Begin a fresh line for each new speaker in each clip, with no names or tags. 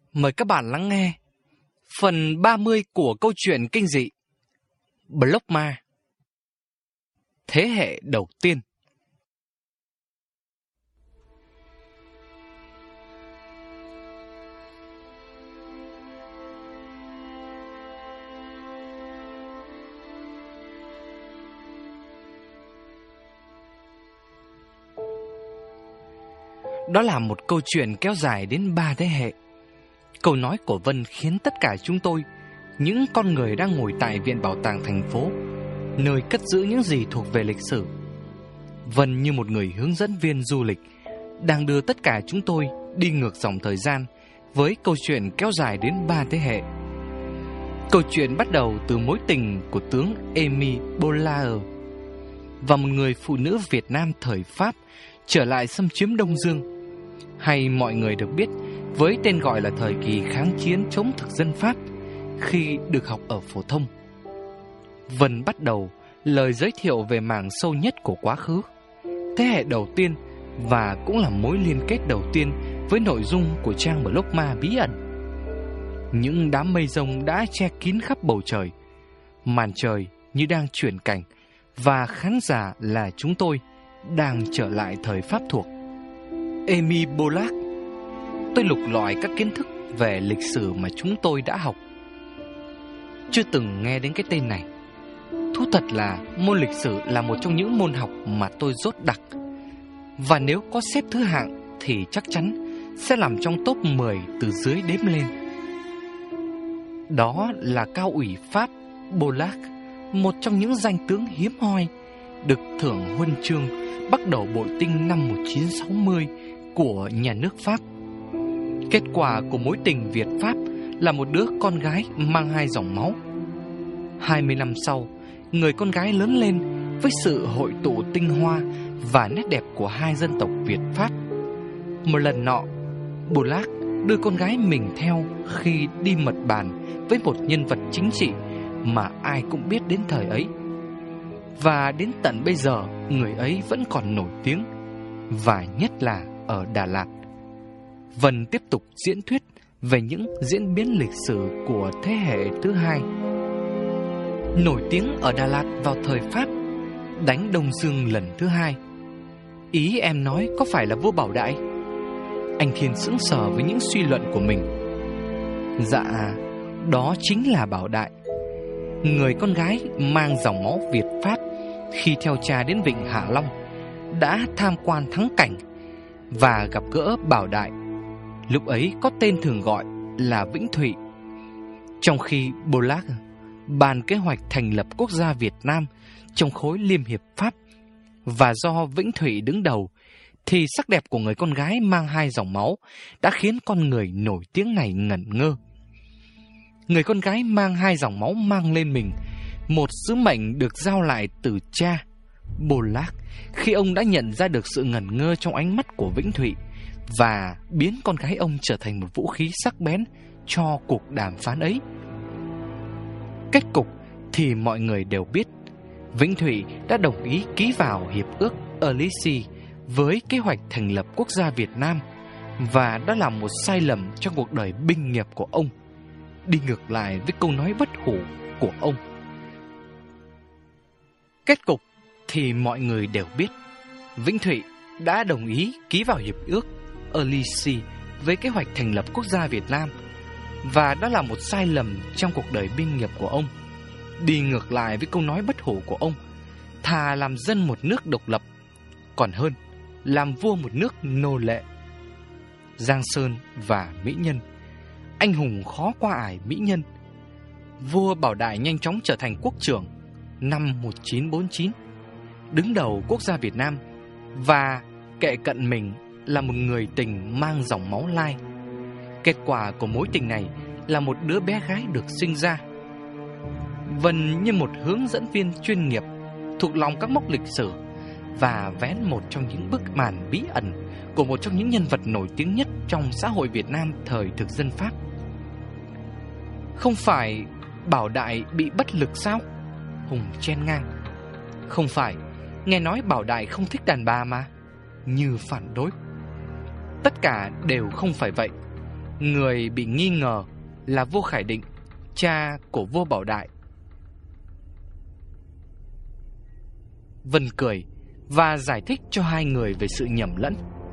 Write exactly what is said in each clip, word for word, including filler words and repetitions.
Mời các bạn lắng nghe phần ba mươi của câu chuyện kinh dị Block Ma. Thế hệ đầu tiên. Đó là một câu chuyện kéo dài đến ba thế hệ. Câu nói của Vân khiến tất cả chúng tôi, những con người đang ngồi tại Viện Bảo tàng thành phố, nơi cất giữ những gì thuộc về lịch sử. Vân như một người hướng dẫn viên du lịch, đang đưa tất cả chúng tôi đi ngược dòng thời gian với câu chuyện kéo dài đến ba thế hệ. Câu chuyện bắt đầu từ mối tình của tướng Émile Boulanger và một người phụ nữ Việt Nam thời Pháp trở lại xâm chiếm Đông Dương, hay mọi người được biết với tên gọi là thời kỳ kháng chiến chống thực dân Pháp khi được học ở phổ thông. Vân bắt đầu lời giới thiệu về mảng sâu nhất của quá khứ, thế hệ đầu tiên, và cũng là mối liên kết đầu tiên với nội dung của trang blog ma bí ẩn. Những đám mây rông đã che kín khắp bầu trời, màn trời như đang chuyển cảnh, và khán giả là chúng tôi đang trở lại thời Pháp thuộc. Émile Boulanger. Tôi lục lọi các kiến thức về lịch sử mà chúng tôi đã học. Chưa từng nghe đến cái tên này. Thú thật là môn lịch sử là một trong những môn học mà tôi dốt đặc, và nếu có xếp thứ hạng thì chắc chắn sẽ nằm trong top mười từ dưới đếm lên. Đó là cao ủy Pháp Boulanger, một trong những danh tướng hiếm hoi, được thưởng huân chương bắt đầu bội tinh năm một nghìn chín trăm sáu mươi của nhà nước Pháp. Kết quả của mối tình Việt-Pháp là một đứa con gái mang hai dòng máu. Hai mươi năm sau, người con gái lớn lên với sự hội tụ tinh hoa và nét đẹp của hai dân tộc Việt-Pháp. Một lần nọ, Boulanger đưa con gái mình theo khi đi mật bàn với một nhân vật chính trị mà ai cũng biết đến thời ấy. Và đến tận bây giờ, người ấy vẫn còn nổi tiếng, và nhất là ở Đà Lạt. Vân tiếp tục diễn thuyết về những diễn biến lịch sử của thế hệ thứ hai. Nổi tiếng ở Đà Lạt vào thời Pháp, đánh Đông Dương lần thứ hai. Ý em nói có phải là vua Bảo Đại? Anh Thiên sững sờ với những suy luận của mình. Dạ, đó chính là Bảo Đại, người con gái mang dòng máu Việt-Pháp khi theo cha đến vịnh Hạ Long, đã tham quan thắng cảnh và gặp gỡ Bảo Đại, lúc ấy có tên thường gọi là Vĩnh Thụy. Trong khi Boulanger bàn kế hoạch thành lập quốc gia Việt Nam trong khối Liên hiệp Pháp và do Vĩnh Thụy đứng đầu, thì sắc đẹp của người con gái mang hai dòng máu đã khiến con người nổi tiếng này ngẩn ngơ. Người con gái mang hai dòng máu mang lên mình một sứ mệnh được giao lại từ cha Boulanger khi ông đã nhận ra được sự ngẩn ngơ trong ánh mắt của Vĩnh Thụy và biến con gái ông trở thành một vũ khí sắc bén cho cuộc đàm phán ấy. Kết cục thì mọi người đều biết. Vĩnh Thụy đã đồng ý ký vào hiệp ước Elysee với kế hoạch thành lập quốc gia Việt Nam, và đó là một sai lầm trong cuộc đời binh nghiệp của ông, đi ngược lại với câu nói bất hủ của ông. Kết cục thì mọi người đều biết. Vĩnh Thụy đã đồng ý ký vào hiệp ước Elysee với kế hoạch thành lập quốc gia Việt Nam, và đó là một sai lầm trong cuộc đời binh nghiệp của ông, đi ngược lại với câu nói bất hủ của ông: thà làm dân một nước độc lập còn hơn làm vua một nước nô lệ. Giang Sơn và mỹ nhân, anh hùng khó qua ải mỹ nhân. Vua Bảo Đại nhanh chóng trở thành quốc trưởng năm một nghìn chín trăm bốn mươi chín, đứng đầu quốc gia Việt Nam, và kệ cận mình là một người tình mang dòng máu Lai. Kết quả của mối tình này là một đứa bé gái được sinh ra. Vân như một hướng dẫn viên chuyên nghiệp, thuộc lòng các mốc lịch sử và vén một trong những bức màn bí ẩn của một trong những nhân vật nổi tiếng nhất trong xã hội Việt Nam thời thực dân Pháp. Không phải Bảo Đại bị bất lực sao? Hùng chen ngang. Không phải, nghe nói Bảo Đại không thích đàn bà mà. Như phản đối. Tất cả đều không phải vậy. Người bị nghi ngờ là vua Khải Định, cha của vua Bảo Đại. Vân cười và giải thích cho hai người về sự nhầm lẫn.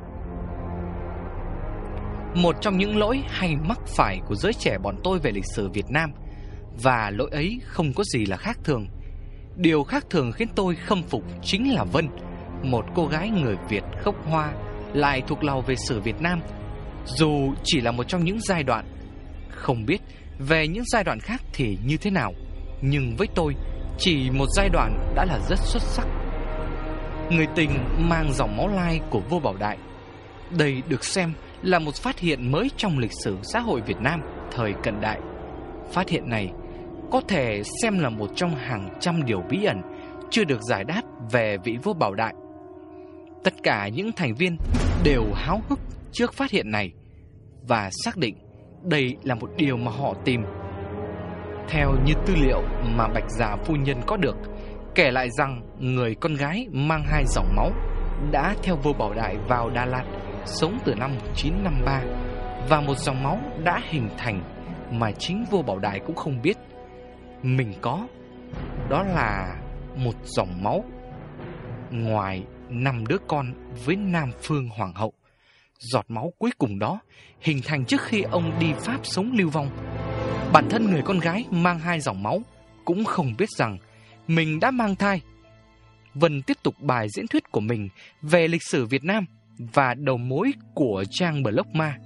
Một trong những lỗi hay mắc phải của giới trẻ bọn tôi về lịch sử Việt Nam, và lỗi ấy không có gì là khác thường. Điều khác thường khiến tôi khâm phục chính là Vân, một cô gái người Việt gốc Hoa, lại thuộc lòng về sử Việt Nam, dù chỉ là một trong những giai đoạn. Không biết về những giai đoạn khác thì như thế nào, nhưng với tôi, chỉ một giai đoạn đã là rất xuất sắc. Người tình mang dòng máu Lai của vua Bảo Đại. Đây được xem là một phát hiện mới trong lịch sử xã hội Việt Nam thời cận đại. Phát hiện này có thể xem là một trong hàng trăm điều bí ẩn chưa được giải đáp về vị vua Bảo Đại. Tất cả những thành viên đều háo hức trước phát hiện này và xác định đây là một điều mà họ tìm. Theo như tư liệu mà Bạch Già phu nhân có được, kể lại rằng người con gái mang hai dòng máu đã theo vua Bảo Đại vào Đà Lạt sống từ năm một nghìn chín trăm năm mươi ba, và một dòng máu đã hình thành mà chính vua Bảo Đại cũng không biết mình có. Đó là một dòng máu ngoài năm đứa con với Nam Phương Hoàng hậu. Giọt máu cuối cùng đó hình thành trước khi ông đi Pháp sống lưu vong. Bản thân người con gái mang hai dòng máu cũng không biết rằng mình đã mang thai. Vân tiếp tục bài diễn thuyết của mình về lịch sử Việt Nam và đầu mối của trang blog ma.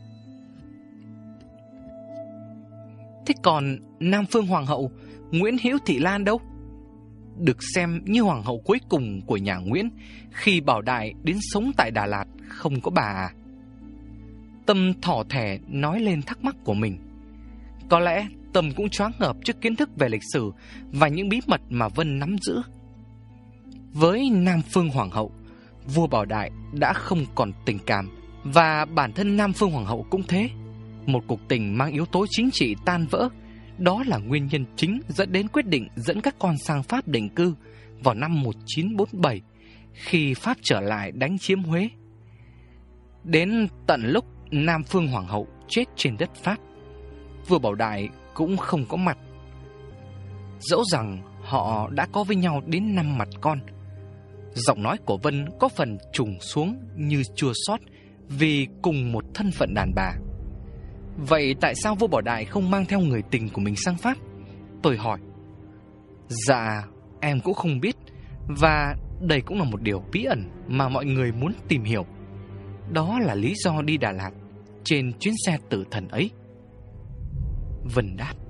Thế còn Nam Phương Hoàng hậu Nguyễn Hữu Thị Lan đâu? Được xem như hoàng hậu cuối cùng của nhà Nguyễn khi Bảo Đại đến sống tại Đà Lạt, không có bà à? Tâm thỏ thẻ nói lên thắc mắc của mình. Có lẽ Tâm cũng choáng ngợp trước kiến thức về lịch sử và những bí mật mà Vân nắm giữ. Với Nam Phương Hoàng hậu, vua Bảo Đại đã không còn tình cảm, và bản thân Nam Phương Hoàng hậu cũng thế. Một cuộc tình mang yếu tố chính trị tan vỡ, đó là nguyên nhân chính dẫn đến quyết định dẫn các con sang Pháp định cư vào năm một nghìn chín trăm bốn mươi bảy, khi Pháp trở lại đánh chiếm Huế. Đến tận lúc Nam Phương Hoàng hậu chết trên đất Pháp, vua Bảo Đại cũng không có mặt. Dẫu rằng họ đã có với nhau đến năm mặt con. Giọng nói của Vân có phần trùng xuống như chua xót vì cùng một thân phận đàn bà. Vậy tại sao vua Bảo Đại không mang theo người tình của mình sang Pháp? Tôi hỏi. Dạ, em cũng không biết. Và đây cũng là một điều bí ẩn mà mọi người muốn tìm hiểu. Đó là lý do đi Đà Lạt trên chuyến xe tử thần ấy. Vân đáp.